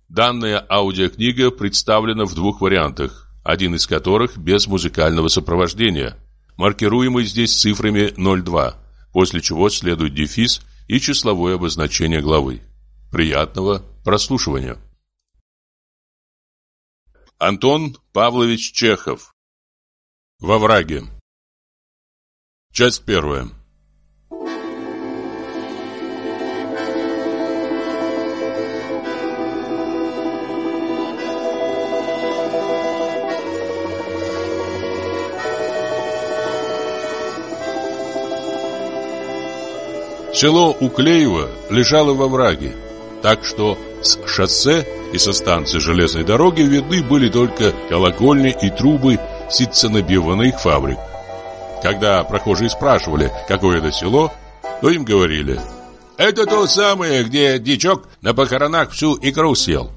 Данная аудиокнига представлена в двух вариантах, один из которых без музыкального сопровождения, маркируемый здесь цифрами 02, после чего следует дефис и числовое обозначение главы. Приятного прослушивания. Антон Павлович Чехов. Во враге. Часть первая. Село Уклеево лежало во враге, так что с шоссе и со станции железной дороги видны были только колокольни и трубы ситценабивных фабрик. Когда прохожие спрашивали, какое это село, то им говорили: «Это то самое, где дичок на похоронах всю икру съел».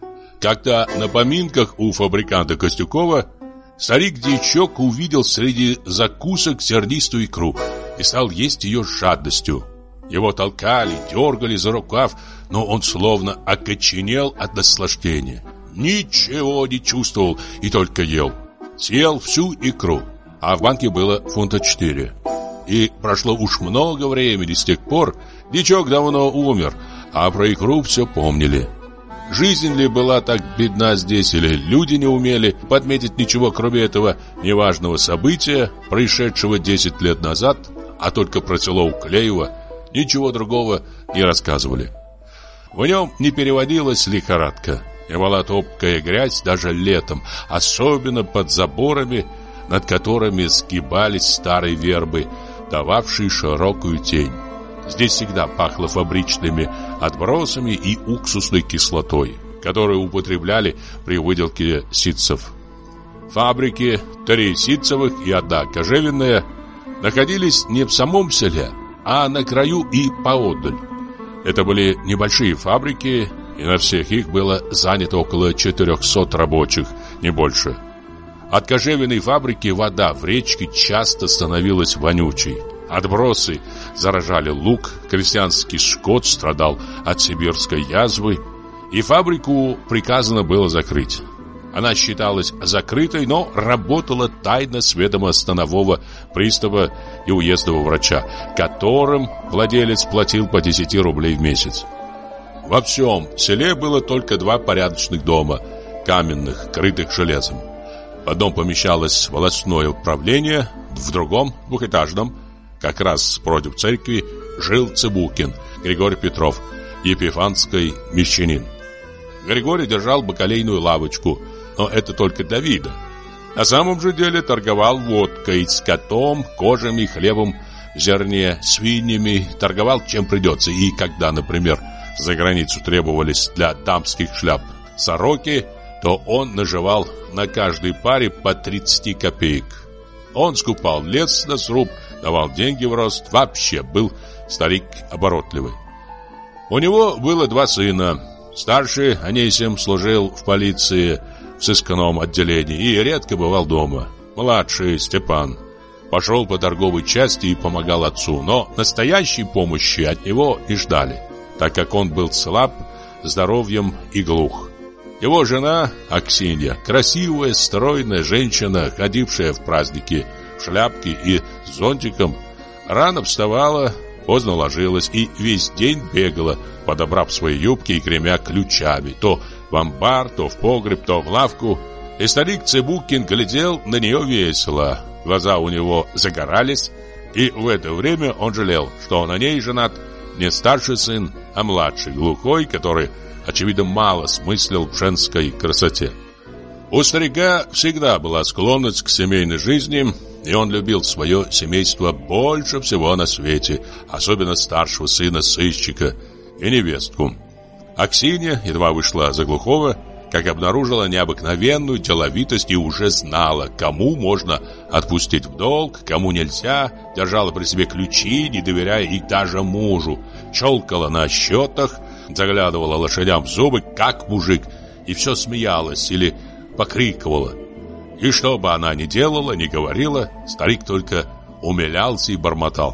Как-то на поминках у фабриканта Костюкова старик-дичок увидел среди закусок зернистую икру и стал есть ее с жадностью. Его толкали, дергали за рукав, но он словно окоченел от наслаждения. Ничего не чувствовал и только ел. Съел всю икру, а в банке было фунта 4. И прошло уж много времени с тех пор, дичок давно умер, а про икру все помнили. Жизнь ли была так бедна здесь, или люди не умели подметить ничего, кроме этого неважного события, происшедшего 10 лет назад, а только про село Уклеево ничего другого не рассказывали. В нем не переводилась лихорадка, и была топкая грязь даже летом, особенно под заборами, над которыми сгибались старые вербы, дававшие широкую тень. Здесь всегда пахло фабричными отбросами и уксусной кислотой, которую употребляли при выделке ситцев. Фабрики, 3 ситцевых и 1 кожевенная, находились не в самом селе, а на краю и поодаль. Это были небольшие фабрики, и на всех их было занято около 400 рабочих, не больше. От кожевенной фабрики вода в речке часто становилась вонючей. Отбросы заражали луг, крестьянский скот страдал от сибирской язвы, и фабрику приказано было закрыть. Она считалась закрытой, но работала тайно с ведома станового пристава и уездного врача, которым владелец платил по 10 рублей в месяц. Во всем селе было только 2 порядочных дома, каменных, крытых железом. В одном помещалось волостное управление, в другом, двухэтажном, как раз против церкви, жил Цыбукин Григорий Петров, епифанский мещанин. Григорий держал бакалейную лавочку, но это только для вида. На самом же деле торговал водкой, скотом, кожами, хлебом, зерне, свиньями, торговал чем придется. И когда, например, за границу требовались для дамских шляп сороки, то он наживал на каждой паре по 30 копеек. Он скупал лес на сруб, давал деньги в рост, вообще был старик оборотливый. У него было 2 сына. Старший, Анисим, служил в полиции в сыскном отделении и редко бывал дома. Младший, Степан, пошел по торговой части и помогал отцу, но настоящей помощи от него не ждали, так как он был слаб здоровьем и глух. Его жена Аксинья, красивая, стройная женщина, ходившая в праздники в шляпке и с зонтиком, рано вставала, поздно ложилась и весь день бегала, подобрав свои юбки и гремя ключами, то в амбар, то в погреб, то в лавку. И старик Цыбукин глядел на нее весело. Глаза у него загорались, и в это время он жалел, что на ней женат не старший сын, а младший, глухой, который, очевидно, мало смыслил в женской красоте. У старика всегда была склонность к семейной жизни, и он любил свое семейство больше всего на свете, особенно старшего сына сыщика и невестку. Аксинья едва вышла за глухого, как обнаружила необыкновенную деловитость и уже знала, кому можно отпустить в долг, кому нельзя, держала при себе ключи, не доверяя их даже мужу, щелкала на счетах, заглядывала лошадям в зубы, как мужик, и все смеялась или покрикивала. И что бы она ни делала, ни говорила, старик только умилялся и бормотал: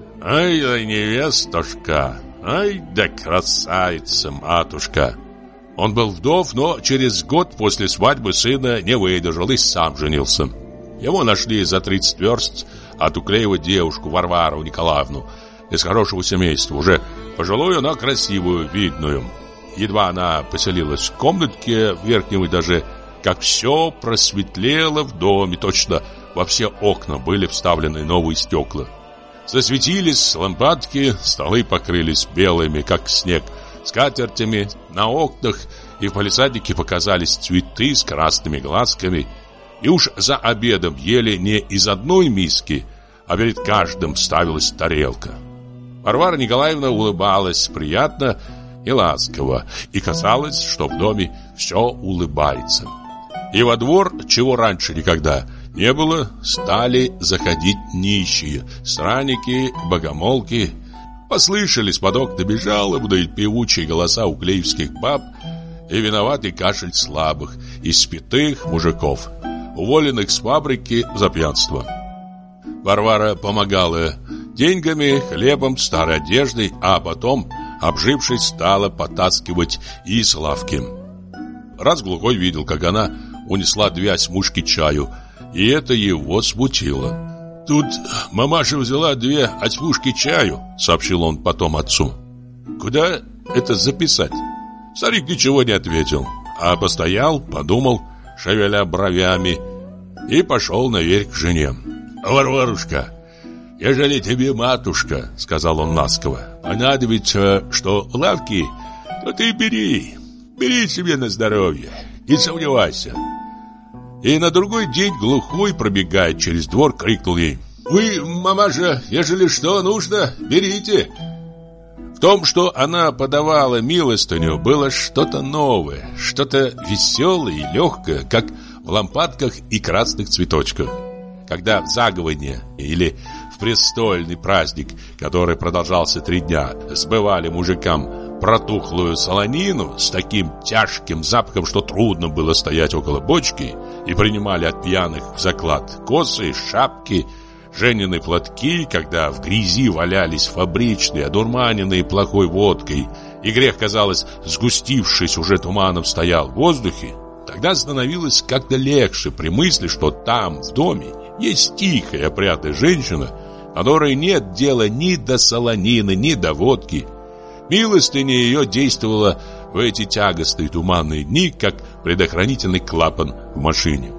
«Ай да невестушка! Ай да красавица, матушка!» Он был вдов, но через год после свадьбы сына не выдержал и сам женился. Его нашли за 30 верст от Уклеева девушку Варвару Николаевну из хорошего семейства, уже пожилую, но красивую, видную. Едва она поселилась в комнатке в верхнем этаже, как все просветлело в доме, точно во все окна были вставлены новые стекла. Засветились лампадки, столы покрылись белыми, как снег, скатертями, на окнах и в палисаднике показались цветы с красными глазками. И уж за обедом ели не из одной миски, а перед каждым ставилась тарелка. Варвара Николаевна улыбалась приятно и ласково, и казалось, что в доме все улыбается. И во двор, чего раньше никогда не было, стали заходить нищие, странники, богомолки. Послышались под окнами жалобные певучие голоса уклеевских баб и виноватый кашель слабых, испитых мужиков, уволенных с фабрики за пьянство. Варвара помогала деньгами, хлебом, старой одеждой, а потом, обжившись, стала потаскивать из лавки. Раз Глухой видел, как она унесла 2 осьмушки чаю, и это его смутило. «Тут мамаша взяла 2 осьмушки чаю», — сообщил он потом отцу. «Куда это записать?» Старик ничего не ответил, а постоял, подумал, шевеля бровями, и пошел наверх к жене. «Варварушка, ежели тебе, матушка, — сказал он ласково, — понадобится, что лавки, то ты бери себе на здоровье, не сомневайся». И на другой день Глухой, пробегая через двор, крикнул ей: «Вы, мамаша, ежели что нужно, берите». В том, что она подавала милостыню, было что-то новое, что-то веселое и легкое, как в лампадках и красных цветочках. Когда в заговение или в престольный праздник, который продолжался 3 дня, сбывали мужикам протухлую солонину с таким тяжким запахом, что трудно было стоять около бочки, и принимали от пьяных в заклад косы, шапки, женины платки, когда в грязи валялись фабричные, одурманенные плохой водкой, и грех, казалось, сгустившись уже туманом, стоял в воздухе, тогда становилось как-то легче при мысли, что там, в доме, есть тихая, опрятная женщина, которой нет дела ни до солонины, ни до водки. Милостыня ее действовала в эти тягостные туманные дни, как предохранительный клапан в машине.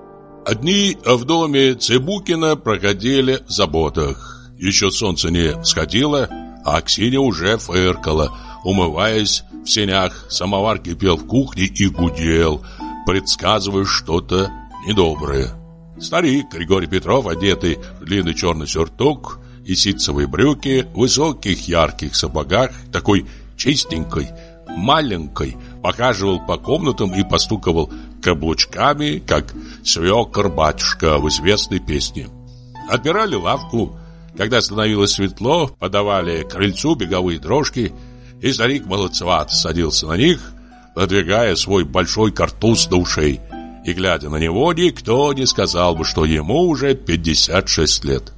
Дни в доме Цыбукина проходили в заботах. Еще солнце не всходило, а Аксинья уже фыркала, умываясь в сенях. Самовар кипел в кухне и гудел, предсказывая что-то недоброе. Старик Григорий Петров, одетый в длинный черный сюртук и ситцевые брюки, в высоких ярких сапогах, такой чистенькой, маленькой, похаживал по комнатам и постуковал каблучками, как свекор-батюшка в известной песне. Отбирали лавку. Когда становилось светло, подавали к крыльцу беговые дрожки, и старик молодцевато садился на них, подвигая свой большой картуз до ушей. И, глядя на него, никто не сказал бы, что ему уже 56 лет.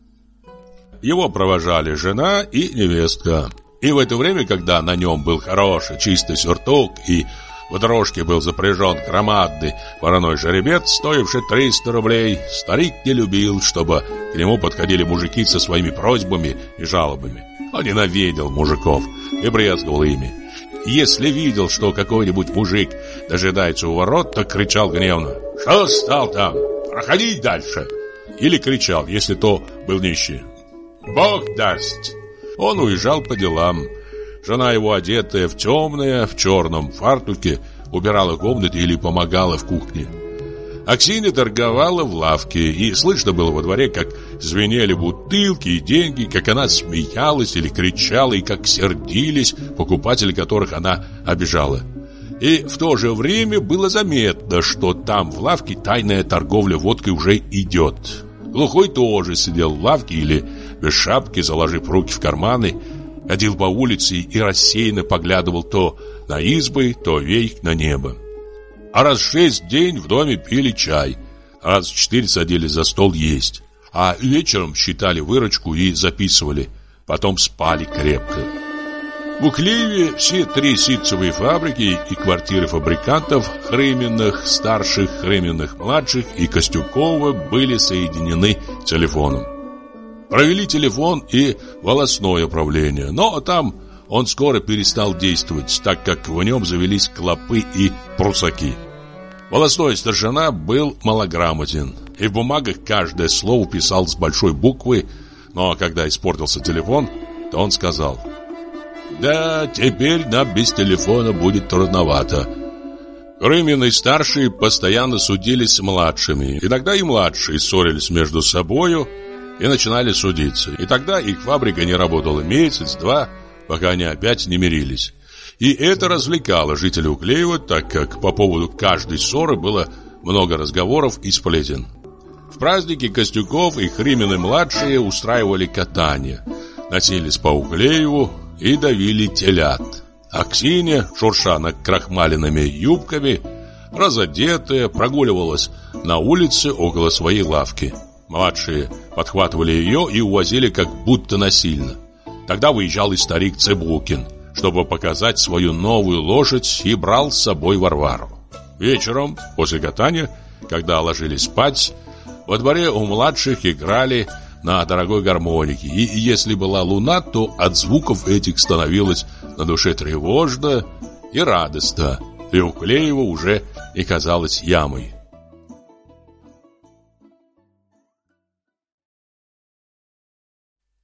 Его провожали жена и невестка. И в это время, когда на нем был хороший чистый сюртук и в дрожке был запряжен громадный вороной жеребец, стоивший 300 рублей, старик не любил, чтобы к нему подходили мужики со своими просьбами и жалобами. Он ненавидел мужиков и брезговал ими. Если видел, что какой-нибудь мужик дожидается у ворот, то кричал гневно: «Что стал там? Проходи дальше!» Или кричал, если то был нищий: «Бог даст!» Он уезжал по делам. Жена его, одетая в темное, в черном фартуке, убирала комнаты или помогала в кухне. Аксинья торговала в лавке, и слышно было во дворе, как звенели бутылки и деньги, как она смеялась или кричала, и как сердились покупатели, которых она обижала. И в то же время было заметно, что там в лавке тайная торговля водкой уже идет. Глухой тоже сидел в лавке или без шапки, заложив руки в карманы, ходил по улице и рассеянно поглядывал то на избы, то вверх на небо. А раз 6 в день в доме пили чай, раз в 4 садились за стол есть, а вечером считали выручку и записывали, потом спали крепко. В Уклееве все 3 ситцевые фабрики и квартиры фабрикантов Хреминых старших, Хреминых младших и Костюкова были соединены телефоном. Провели телефон и волосное управление, но там он скоро перестал действовать, так как в нем завелись клопы и прусаки. Волосной старшина был малограмотен, и в бумагах каждое слово писал с большой буквы, но когда испортился телефон, то он сказал: «Да, теперь нам без телефона будет трудновато». Хремины старшие постоянно судились с младшими. Иногда и младшие ссорились между собою и начинали судиться. И тогда их фабрика не работала месяц-два, пока они опять не мирились. И это развлекало жителей Уклеева, так как по поводу каждой ссоры было много разговоров и сплетен. В праздники Костюков и Хремины-младшие устраивали катание, носились по Уклееву и давили телят. А Ксения, шурша накрахмаленными юбками, разодетая, прогуливалась на улице около своей лавки. Младшие подхватывали ее и увозили как будто насильно. Тогда выезжал и старик Цыбукин, чтобы показать свою новую лошадь, и брал с собой Варвару. Вечером, после катания, когда ложились спать, во дворе у младших играли на дорогой гармонике, и если была луна, то от звуков этих становилось на душе тревожно и радостно, и Уклеева уже не казалось ямой.